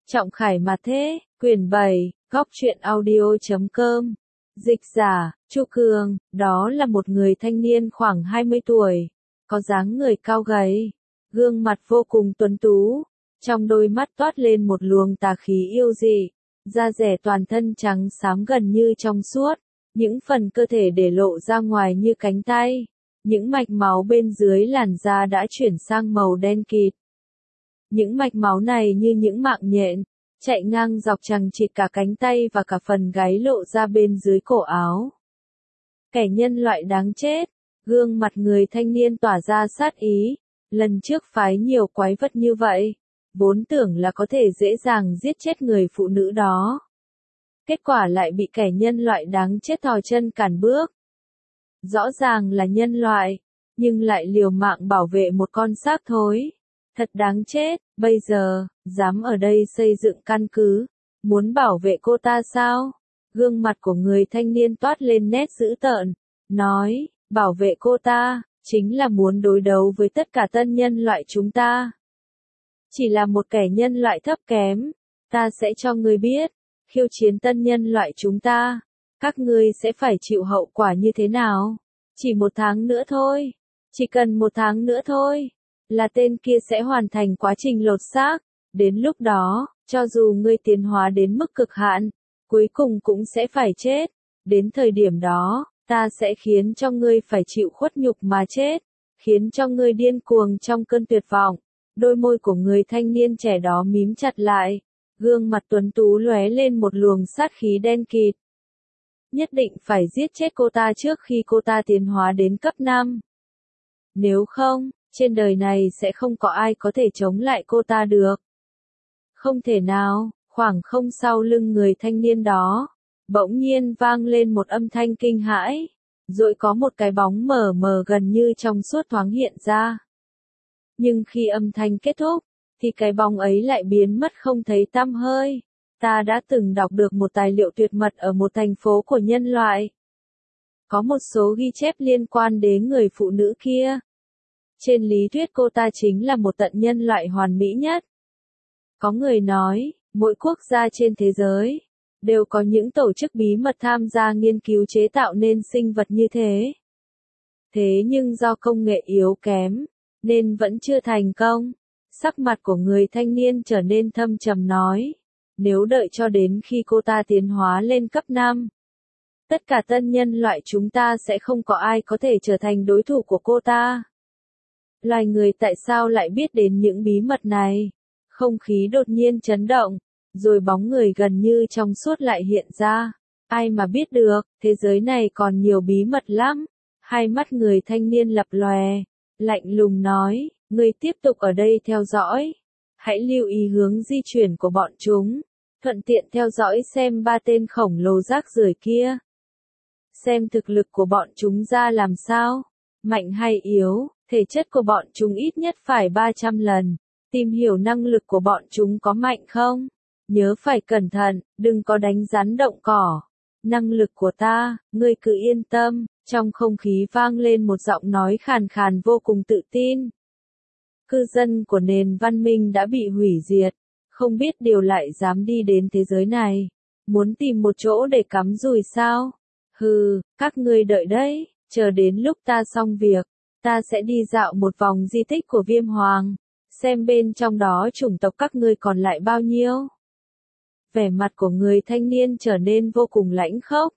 Trọng Khải mà thế, quyển 7, góc truyện audio.com. Dịch giả, Chu Cường, đó là một người thanh niên khoảng 20 tuổi, có dáng người cao gầy, gương mặt vô cùng tuấn tú, trong đôi mắt toát lên một luồng tà khí yêu dị, da dẻ toàn thân trắng xám gần như trong suốt, những phần cơ thể để lộ ra ngoài như cánh tay, những mạch máu bên dưới làn da đã chuyển sang màu đen kịt. Những mạch máu này như những mạng nhện, chạy ngang dọc chằng chịt cả cánh tay và cả phần gáy lộ ra bên dưới cổ áo. Kẻ nhân loại đáng chết, gương mặt người thanh niên tỏa ra sát ý, lần trước phái nhiều quái vật như vậy, vốn tưởng là có thể dễ dàng giết chết người phụ nữ đó. Kết quả lại bị kẻ nhân loại đáng chết thò chân cản bước. Rõ ràng là nhân loại, nhưng lại liều mạng bảo vệ một con xác thối. Thật đáng chết, bây giờ, dám ở đây xây dựng căn cứ, muốn bảo vệ cô ta sao? Gương mặt của người thanh niên toát lên nét dữ tợn, nói, bảo vệ cô ta, chính là muốn đối đấu với tất cả tân nhân loại chúng ta. Chỉ là một kẻ nhân loại thấp kém, ta sẽ cho ngươi biết, khiêu chiến tân nhân loại chúng ta, các ngươi sẽ phải chịu hậu quả như thế nào. Chỉ 1 tháng nữa thôi, chỉ cần 1 tháng nữa thôi, là tên kia sẽ hoàn thành quá trình lột xác, đến lúc đó, cho dù ngươi tiến hóa đến mức cực hạn, cuối cùng cũng sẽ phải chết, đến thời điểm đó, ta sẽ khiến cho ngươi phải chịu khuất nhục mà chết, khiến cho ngươi điên cuồng trong cơn tuyệt vọng. Đôi môi của người thanh niên trẻ đó mím chặt lại, gương mặt tuấn tú lóe lên một luồng sát khí đen kịt. Nhất định phải giết chết cô ta trước khi cô ta tiến hóa đến cấp 5. Nếu không, trên đời này sẽ không có ai có thể chống lại cô ta được. Không thể nào, khoảng không sau lưng người thanh niên đó, bỗng nhiên vang lên một âm thanh kinh hãi, rồi có một cái bóng mờ mờ gần như trong suốt thoáng hiện ra. Nhưng khi âm thanh kết thúc, thì cái bóng ấy lại biến mất không thấy tăm hơi. Ta đã từng đọc được một tài liệu tuyệt mật ở một thành phố của nhân loại. Có một số ghi chép liên quan đến người phụ nữ kia. Trên lý thuyết cô ta chính là một tận nhân loại hoàn mỹ nhất. Có người nói, mỗi quốc gia trên thế giới, đều có những tổ chức bí mật tham gia nghiên cứu chế tạo nên sinh vật như thế. Thế nhưng do công nghệ yếu kém, nên vẫn chưa thành công. Sắc mặt của người thanh niên trở nên thâm trầm nói, nếu đợi cho đến khi cô ta tiến hóa lên cấp 5, tất cả tân nhân loại chúng ta sẽ không có ai có thể trở thành đối thủ của cô ta. Loài người tại sao lại biết đến những bí mật này? Không khí đột nhiên chấn động, rồi bóng người gần như trong suốt lại hiện ra. Ai mà biết được, thế giới này còn nhiều bí mật lắm. Hai mắt người thanh niên lập lòe, lạnh lùng nói, ngươi tiếp tục ở đây theo dõi. Hãy lưu ý hướng di chuyển của bọn chúng, thuận tiện theo dõi xem 3 tên khổng lồ rác rưởi kia. Xem thực lực của bọn chúng ra làm sao, mạnh hay yếu, thể chất của bọn chúng ít nhất phải 300 lần. Tìm hiểu năng lực của bọn chúng có mạnh không? Nhớ phải cẩn thận, đừng có đánh rắn động cỏ. Năng lực của ta, ngươi cứ yên tâm. Trong không khí vang lên một giọng nói khàn khàn vô cùng tự tin. Cư dân của nền văn minh đã bị hủy diệt, không biết điều lại dám đi đến thế giới này. Muốn tìm một chỗ để cắm rùi sao? Hừ, các ngươi đợi đấy, chờ đến lúc ta xong việc, ta sẽ đi dạo một vòng di tích của Viêm Hoàng, xem bên trong đó chủng tộc các ngươi còn lại bao nhiêu. Vẻ mặt của người thanh niên trở nên vô cùng lãnh khốc.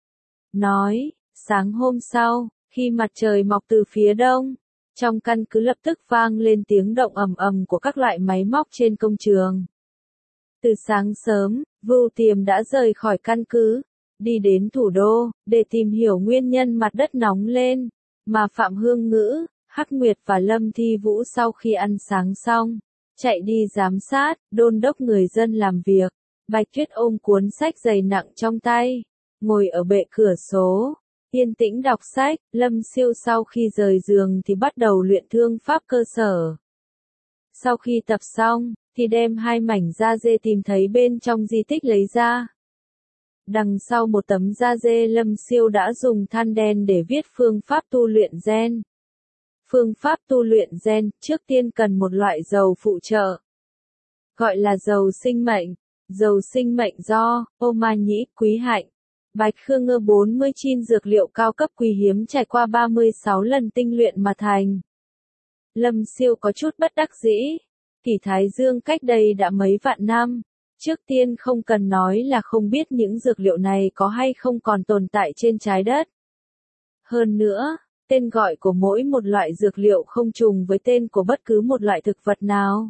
Nói, sáng hôm sau, khi mặt trời mọc từ phía đông, trong căn cứ lập tức vang lên tiếng động ầm ầm của các loại máy móc trên công trường. Từ sáng sớm, Vưu Tiềm đã rời khỏi căn cứ, đi đến thủ đô, để tìm hiểu nguyên nhân mặt đất nóng lên, mà Phạm Hương Ngữ, Hắc Nguyệt và Lâm Thi Vũ sau khi ăn sáng xong, chạy đi giám sát, đôn đốc người dân làm việc. Bạch Tuyết ôm cuốn sách dày nặng trong tay, ngồi ở bệ cửa sổ, yên tĩnh đọc sách. Lâm Siêu sau khi rời giường thì bắt đầu luyện thương pháp cơ sở. Sau khi tập xong, thì đem 2 mảnh da dê tìm thấy bên trong di tích lấy ra. Đằng sau một tấm da dê, Lâm Siêu đã dùng than đen để viết phương pháp tu luyện gen. Phương pháp tu luyện gen, trước tiên cần một loại dầu phụ trợ. gọi là dầu sinh mệnh. Dầu sinh mệnh do ô ma nhĩ, quý hạnh, bạch khương ngơ 49 dược liệu cao cấp quý hiếm trải qua 36 lần tinh luyện mà thành. Lâm Siêu có chút bất đắc dĩ. Kỷ Thái Dương cách đây đã mấy vạn năm. Trước tiên không cần nói là không biết những dược liệu này có hay không còn tồn tại trên trái đất. Hơn nữa, tên gọi của mỗi một loại dược liệu không trùng với tên của bất cứ một loại thực vật nào.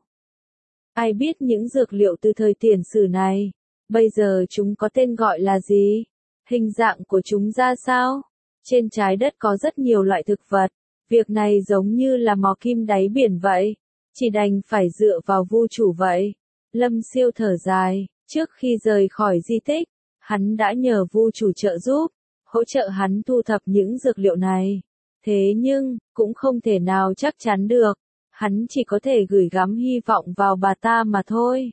Ai biết những dược liệu từ thời tiền sử này, bây giờ chúng có tên gọi là gì? Hình dạng của chúng ra sao? Trên trái đất có rất nhiều loại thực vật, việc này giống như là mò kim đáy biển vậy, chỉ đành phải dựa vào vu chủ vậy. Lâm Siêu thở dài, trước khi rời khỏi di tích, hắn đã nhờ vu chủ trợ giúp, hỗ trợ hắn thu thập những dược liệu này. Thế nhưng, cũng không thể nào chắc chắn được, hắn chỉ có thể gửi gắm hy vọng vào bà ta mà thôi.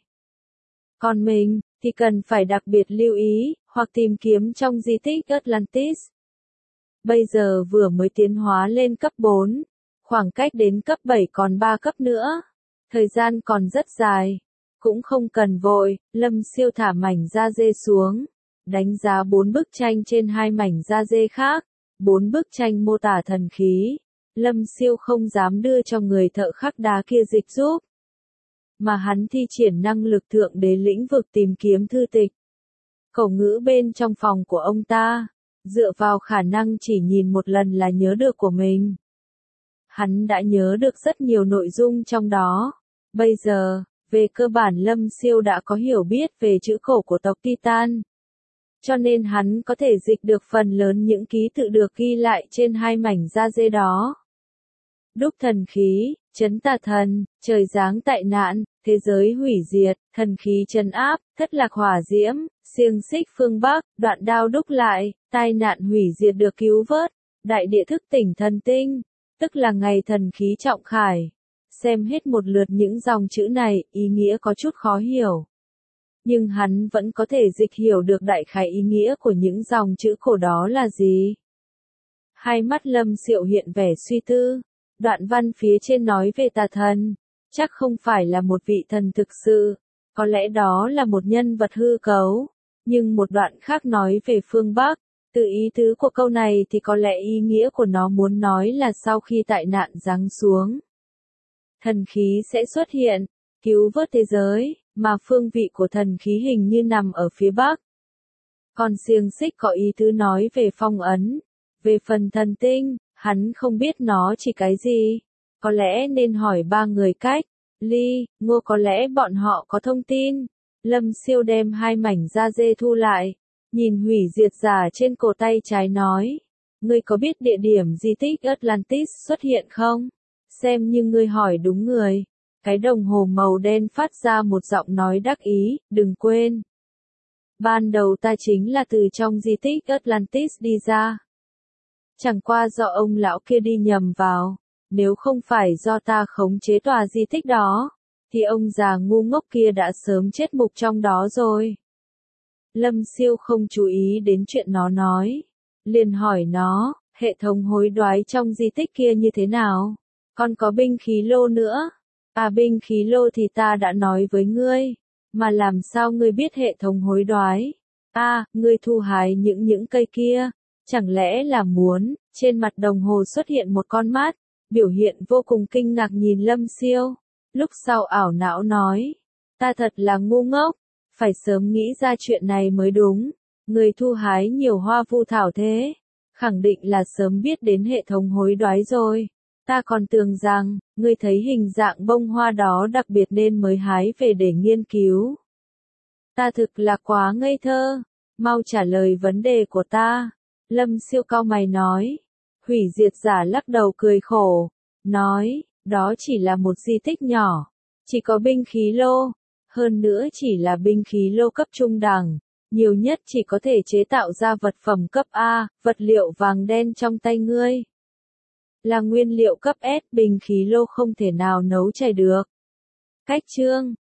Còn mình, thì cần phải đặc biệt lưu ý, hoặc tìm kiếm trong di tích Atlantis. Bây giờ vừa mới tiến hóa lên cấp 4, khoảng cách đến cấp 7 còn 3 cấp nữa. Thời gian còn rất dài, cũng không cần vội. Lâm Siêu thả mảnh da dê xuống, đánh giá 4 bức tranh trên 2 mảnh da dê khác. 4 bức tranh mô tả thần khí. Lâm Siêu không dám đưa cho người thợ khắc đá kia dịch giúp, mà hắn thi triển năng lực thượng đế lĩnh vực tìm kiếm thư tịch. Khẩu ngữ bên trong phòng của ông ta, dựa vào khả năng chỉ nhìn một lần là nhớ được của mình. Hắn đã nhớ được rất nhiều nội dung trong đó. Bây giờ, về cơ bản Lâm Siêu đã có hiểu biết về chữ cổ của tộc Titan. Cho nên hắn có thể dịch được phần lớn những ký tự được ghi lại trên 2 mảnh da dê đó. Đúc thần khí, trấn tà thần, trời giáng tại nạn, thế giới hủy diệt, thần khí trấn áp, thất lạc hỏa diễm, xiềng xích phương Bắc, đoạn đao đúc lại, tai nạn hủy diệt được cứu vớt, đại địa thức tỉnh thần tinh, tức là ngày thần khí trọng khải. Xem hết một lượt những dòng chữ này, ý nghĩa có chút khó hiểu. Nhưng hắn vẫn có thể dịch hiểu được đại khái ý nghĩa của những dòng chữ cổ đó là gì. Hai mắt Lâm Siêu hiện vẻ suy tư. Đoạn văn phía trên nói về tà thần, chắc không phải là một vị thần thực sự, có lẽ đó là một nhân vật hư cấu. Nhưng một đoạn khác nói về phương Bắc, từ ý tứ của câu này thì có lẽ ý nghĩa của nó muốn nói là sau khi tai nạn giáng xuống, thần khí sẽ xuất hiện, cứu vớt thế giới, mà phương vị của thần khí hình như nằm ở phía Bắc. Còn xiềng xích có ý tứ nói về phong ấn, về phần thần tinh. Hắn không biết nó chỉ cái gì. Có lẽ nên hỏi 3 người cách. Ly, Ngô có lẽ bọn họ có thông tin. Lâm Siêu đem 2 mảnh da dê thu lại. Nhìn hủy diệt giả trên cổ tay trái nói. Ngươi có biết địa điểm di tích Atlantis xuất hiện không? Xem như ngươi hỏi đúng người. Cái đồng hồ màu đen phát ra một giọng nói đắc ý, đừng quên. Ban đầu ta chính là từ trong di tích Atlantis đi ra. Chẳng qua do ông lão kia đi nhầm vào, nếu không phải do ta khống chế tòa di tích đó, thì ông già ngu ngốc kia đã sớm chết mục trong đó rồi. Lâm Siêu không chú ý đến chuyện nó nói, liền hỏi nó, hệ thống hối đoái trong di tích kia như thế nào? Còn có binh khí lô nữa. À, binh khí lô thì ta đã nói với ngươi, mà làm sao ngươi biết hệ thống hối đoái? À, ngươi thu hái những cây kia. Chẳng lẽ là muốn, trên mặt đồng hồ xuất hiện một con mắt, biểu hiện vô cùng kinh ngạc nhìn Lâm Siêu. Lúc sau ảo não nói, ta thật là ngu ngốc, phải sớm nghĩ ra chuyện này mới đúng. Người thu hái nhiều hoa vu thảo thế, khẳng định là sớm biết đến hệ thống hối đoái rồi. Ta còn tưởng rằng, ngươi thấy hình dạng bông hoa đó đặc biệt nên mới hái về để nghiên cứu. Ta thực là quá ngây thơ, mau trả lời vấn đề của ta. Lâm Siêu cau mày nói. Hủy diệt giả lắc đầu cười khổ, nói, đó chỉ là một di tích nhỏ, chỉ có binh khí lô, hơn nữa chỉ là binh khí lô cấp trung đẳng, nhiều nhất chỉ có thể chế tạo ra vật phẩm cấp A, vật liệu vàng đen trong tay ngươi. Là nguyên liệu cấp S, bình khí lô không thể nào nấu chảy được. Cách chương